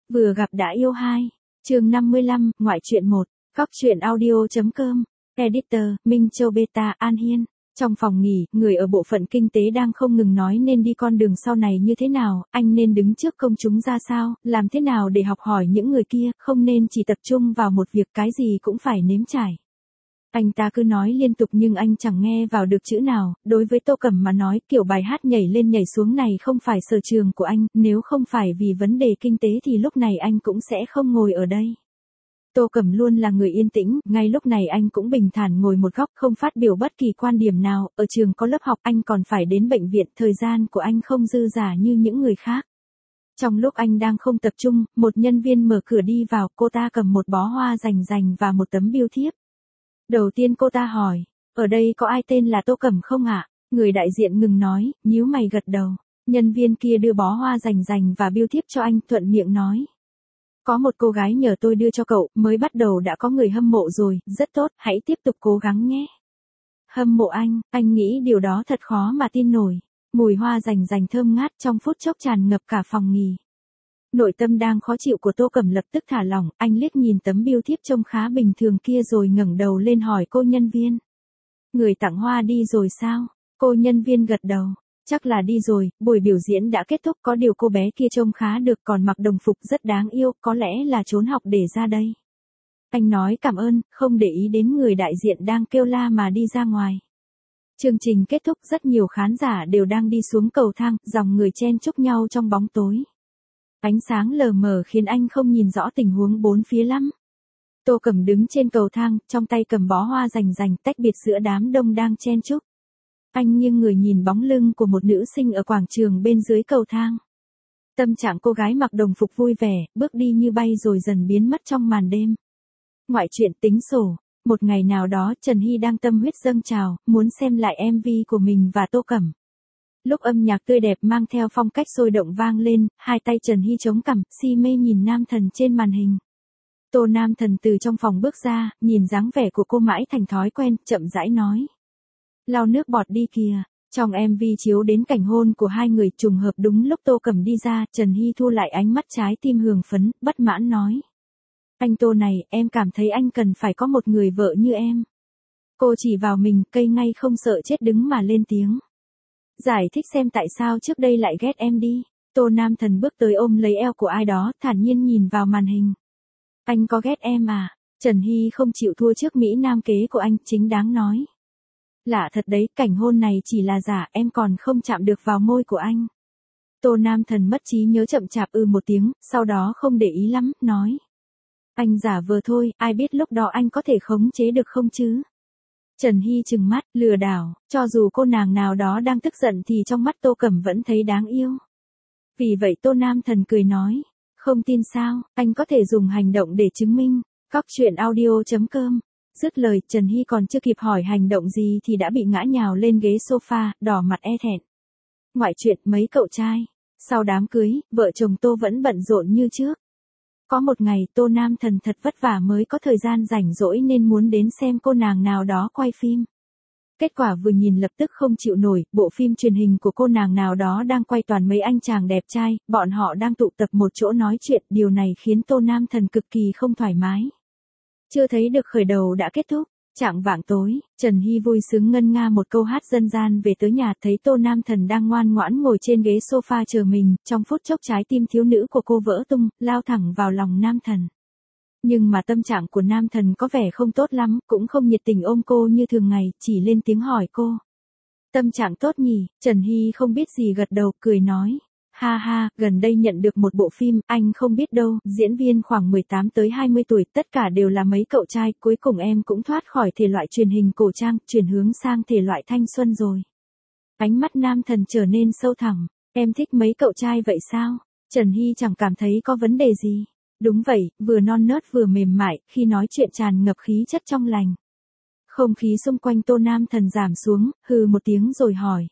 Vừa gặp đã yêu 2. Chương 55, ngoại truyện 1. Góc truyện audio.com. Editor, Minh Châu Beta, An Hiên. Trong phòng nghỉ, người ở bộ phận kinh tế đang không ngừng nói nên đi con đường sau này như thế nào, anh nên đứng trước công chúng ra sao, làm thế nào để học hỏi những người kia, không nên chỉ tập trung vào một việc, cái gì cũng phải nếm trải. Anh ta cứ nói liên tục nhưng anh chẳng nghe vào được chữ nào. Đối với Tô Cẩm mà nói, kiểu bài hát nhảy lên nhảy xuống này không phải sở trường của anh, nếu không phải vì vấn đề kinh tế thì lúc này anh cũng sẽ không ngồi ở đây. Tô Cẩm luôn là người yên tĩnh, ngay lúc này anh cũng bình thản ngồi một góc, không phát biểu bất kỳ quan điểm nào. Ở trường có lớp học, anh còn phải đến bệnh viện, thời gian của anh không dư dả như những người khác. Trong lúc anh đang không tập trung, một nhân viên mở cửa đi vào, cô ta cầm một bó hoa rành rành và một tấm bưu thiếp. Đầu tiên cô ta hỏi, ở đây có ai tên là Tô Cẩm không ạ? Người đại diện ngừng nói, nhíu mày gật đầu. Nhân viên kia đưa bó hoa rành rành và bưu thiếp cho anh, thuận miệng nói. Có một cô gái nhờ tôi đưa cho cậu, mới bắt đầu đã có người hâm mộ rồi, rất tốt, hãy tiếp tục cố gắng nhé. Hâm mộ anh nghĩ điều đó thật khó mà tin nổi. Mùi hoa rành rành thơm ngát trong phút chốc tràn ngập cả phòng nghỉ. Nội tâm đang khó chịu của Tô Cẩm lập tức thả lỏng, anh liếc nhìn tấm bưu thiếp trông khá bình thường kia rồi ngẩng đầu lên hỏi cô nhân viên. Người tặng hoa đi rồi sao? Cô nhân viên gật đầu. Chắc là đi rồi, buổi biểu diễn đã kết thúc, có điều cô bé kia trông khá được, còn mặc đồng phục rất đáng yêu, có lẽ là trốn học để ra đây. Anh nói cảm ơn, không để ý đến người đại diện đang kêu la mà đi ra ngoài. Chương trình kết thúc, rất nhiều khán giả đều đang đi xuống cầu thang, dòng người chen chúc nhau trong bóng tối. Ánh sáng lờ mờ khiến anh không nhìn rõ tình huống bốn phía lắm. Tô Cẩm đứng trên cầu thang, trong tay cầm bó hoa rành rành, tách biệt giữa đám đông đang chen chúc. Anh nghiêng người nhìn bóng lưng của một nữ sinh ở quảng trường bên dưới cầu thang. Tâm trạng cô gái mặc đồng phục vui vẻ, bước đi như bay rồi dần biến mất trong màn đêm. Ngoại truyện tính sổ. Một ngày nào đó Trần Hy đang tâm huyết dâng trào, muốn xem lại MV của mình và Tô Cẩm. Lúc âm nhạc tươi đẹp mang theo phong cách sôi động vang lên, hai tay Trần Hy chống cằm, si mê nhìn nam thần trên màn hình. Tô Nam Thần từ trong phòng bước ra, nhìn dáng vẻ của cô mãi thành thói quen, chậm rãi nói. Lau nước bọt đi kìa. Trong MV chiếu đến cảnh hôn của hai người, trùng hợp đúng lúc Tô Cẩm đi ra, Trần Hy thu lại ánh mắt trái tim hường phấn, bất mãn nói. Anh Tô này, em cảm thấy anh cần phải có một người vợ như em. Cô chỉ vào mình, cây ngay không sợ chết đứng mà lên tiếng. Giải thích xem tại sao trước đây lại ghét em đi. Tô Nam Thần bước tới ôm lấy eo của ai đó, thản nhiên nhìn vào màn hình. Anh có ghét em à? Trần Hy không chịu thua trước mỹ nam kế của anh, chính đáng nói. Lạ thật đấy, cảnh hôn này chỉ là giả, em còn không chạm được vào môi của anh. Tô Nam Thần mất trí nhớ chậm chạp một tiếng, sau đó không để ý lắm, nói. Anh giả vờ thôi, ai biết lúc đó anh có thể khống chế được không chứ? Trần Hy trừng mắt, lừa đảo, cho dù cô nàng nào đó đang tức giận thì trong mắt Tô Cẩm vẫn thấy đáng yêu. Vì vậy Tô Nam Thần cười nói, không tin sao, anh có thể dùng hành động để chứng minh. Góc truyện audio.com. Dứt lời, Trần Hy còn chưa kịp hỏi hành động gì thì đã bị ngã nhào lên ghế sofa, đỏ mặt e thẹn. Ngoại truyện mấy cậu trai. Sau đám cưới, vợ chồng Tô vẫn bận rộn như trước. Có một ngày Tô Nam Thần thật vất vả mới có thời gian rảnh rỗi nên muốn đến xem cô nàng nào đó quay phim. Kết quả vừa nhìn lập tức không chịu nổi, bộ phim truyền hình của cô nàng nào đó đang quay toàn mấy anh chàng đẹp trai, bọn họ đang tụ tập một chỗ nói chuyện, điều này khiến Tô Nam Thần cực kỳ không thoải mái. Chưa thấy được khởi đầu đã kết thúc, chạng vạng tối, Trần Hy vui sướng ngân nga một câu hát dân gian về tới nhà, thấy Tô Nam Thần đang ngoan ngoãn ngồi trên ghế sofa chờ mình, trong phút chốc trái tim thiếu nữ của cô vỡ tung, lao thẳng vào lòng Nam Thần. Nhưng mà tâm trạng của Nam Thần có vẻ không tốt lắm, cũng không nhiệt tình ôm cô như thường ngày, chỉ lên tiếng hỏi cô. Tâm trạng tốt nhỉ? Trần Hy không biết gì gật đầu, cười nói. Ha ha, gần đây nhận được một bộ phim, anh không biết đâu, diễn viên khoảng 18 tới 20 tuổi, tất cả đều là mấy cậu trai, cuối cùng em cũng thoát khỏi thể loại truyền hình cổ trang, chuyển hướng sang thể loại thanh xuân rồi. Ánh mắt Nam Thần trở nên sâu thẳm, em thích mấy cậu trai vậy sao? Trần Hy chẳng cảm thấy có vấn đề gì. Đúng vậy, vừa non nớt vừa mềm mại, khi nói chuyện tràn ngập khí chất trong lành. Không khí xung quanh Tô Nam Thần giảm xuống, hừ một tiếng rồi hỏi.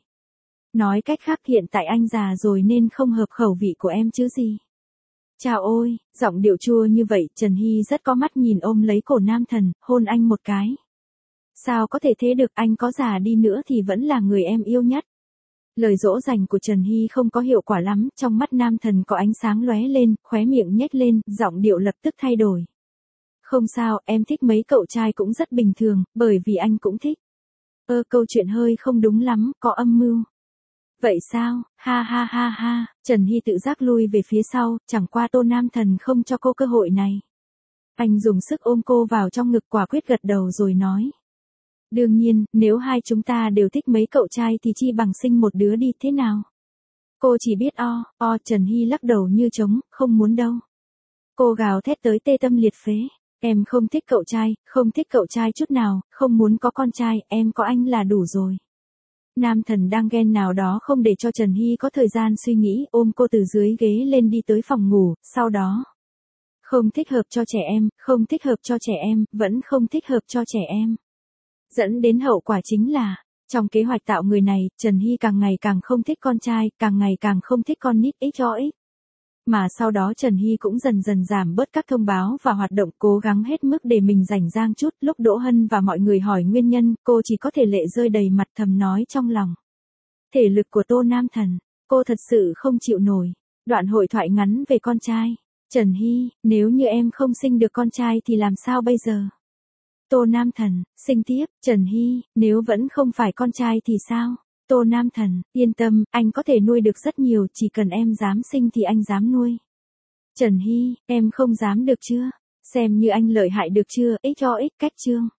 Nói cách khác hiện tại anh già rồi nên không hợp khẩu vị của em chứ gì. Chào ôi, giọng điệu chua như vậy, Trần Hy rất có mắt nhìn ôm lấy cổ Nam Thần, hôn anh một cái. Sao có thể thế được, anh có già đi nữa thì vẫn là người em yêu nhất. Lời dỗ dành của Trần Hy không có hiệu quả lắm, trong mắt nam thần có ánh sáng lóe lên, khóe miệng nhếch lên, giọng điệu lập tức thay đổi. Không sao, em thích mấy cậu trai cũng rất bình thường, bởi vì anh cũng thích. Câu chuyện hơi không đúng lắm, có âm mưu. Vậy sao, ha ha ha ha, Trần Hy tự giác lui về phía sau, chẳng qua Tô Nam Thần không cho cô cơ hội này. Anh dùng sức ôm cô vào trong ngực, quả quyết gật đầu rồi nói. Đương nhiên, nếu hai chúng ta đều thích mấy cậu trai thì chi bằng sinh một đứa đi, thế nào? Cô chỉ biết Trần Hy lắc đầu như trống, không muốn đâu. Cô gào thét tới tê tâm liệt phế. Em không thích cậu trai, không thích cậu trai chút nào, không muốn có con trai, em có anh là đủ rồi. Nam thần đang ghen nào đó không để cho Trần Hy có thời gian suy nghĩ, ôm cô từ dưới ghế lên đi tới phòng ngủ, sau đó. Không thích hợp cho trẻ em, không thích hợp cho trẻ em, vẫn không thích hợp cho trẻ em. Dẫn đến hậu quả chính là, trong kế hoạch tạo người này, Trần Hy càng ngày càng không thích con trai, càng ngày càng không thích con nít XOX. Mà sau đó Trần Hy cũng dần dần giảm bớt các thông báo và hoạt động, cố gắng hết mức để mình rảnh rang chút. Lúc Đỗ Hân và mọi người hỏi nguyên nhân, cô chỉ có thể lệ rơi đầy mặt, thầm nói trong lòng. Thể lực của Tô Nam Thần, cô thật sự không chịu nổi. Đoạn hội thoại ngắn về con trai. Trần Hy, nếu như em không sinh được con trai thì làm sao bây giờ? Tô Nam Thần, sinh tiếp. Trần Hy, nếu vẫn không phải con trai thì sao? Tô Nam Thần, yên tâm, anh có thể nuôi được rất nhiều, chỉ cần em dám sinh thì anh dám nuôi. Trần Hy, em không dám được chưa? Xem như anh lợi hại được chưa? XOX cách chương.